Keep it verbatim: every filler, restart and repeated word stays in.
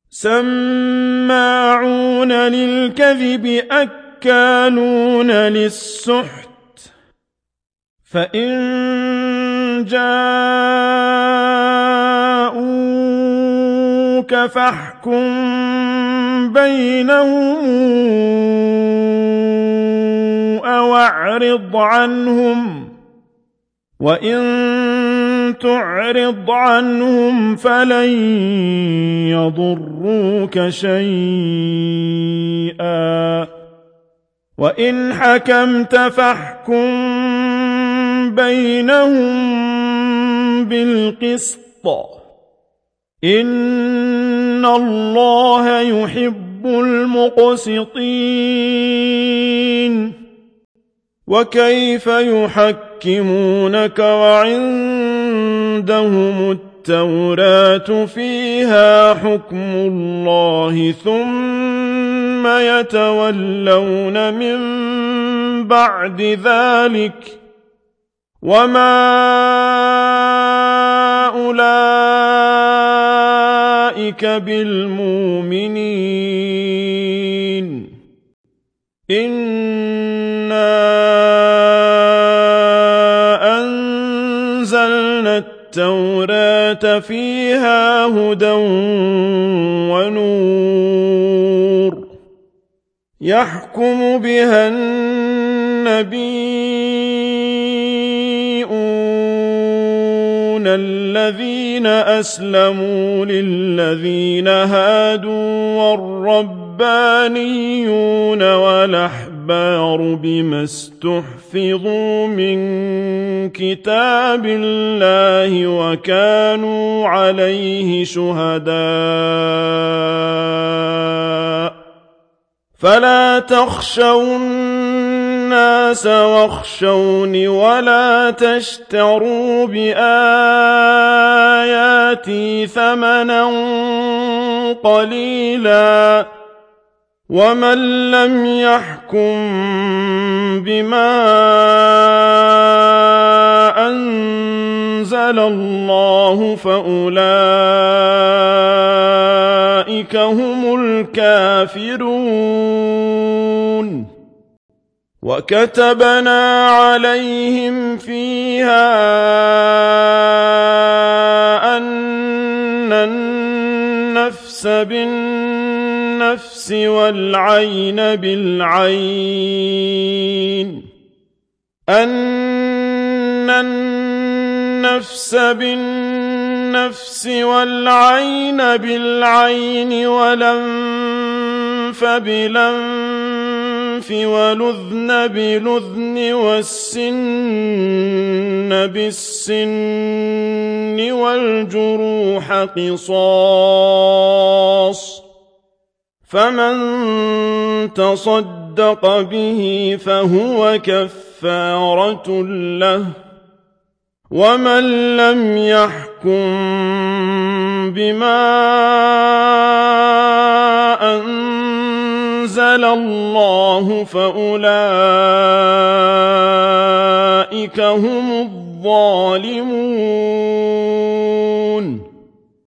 سماعون للكذب أكالون للسحت فإن جاءوك فاحكم بينهم أو اعرض عنهم وإن تعرض عنهم فلن يضروك شيئا وإن حكمت فاحكم بينهم بالقسط إن الله يحب المقسطين وكيف يحكمونك وعندهم التوراة فيها حكم الله ثم يتولون من بعد ذلك وما أولئك بالمؤمنين إنا أنزلنا التوراة فيها هدى ونور يحكم بها النبيون الذين أسلموا للذين هادوا والربانيون والأحبار بما استحفظوا من كتاب الله وكانوا عليه شهداء فلا تخشوا الناس واخشوني ولا تشتروا بآياتي ثمنا قليلا ومن لم يحكم بما أنزل الله فأولئك هم الكافرون وكتبنا عليهم فيها أن النفس بالنفس والعين بالعين أن النفس بالنفس والعين بالعين والأنف بالأنف والأذن بالأذن والسن بالسن والجروح قصاص فمن تصدق به فهو كفارة له ومن لم يحكم بما أنزل الله فأولئك هم الظالمون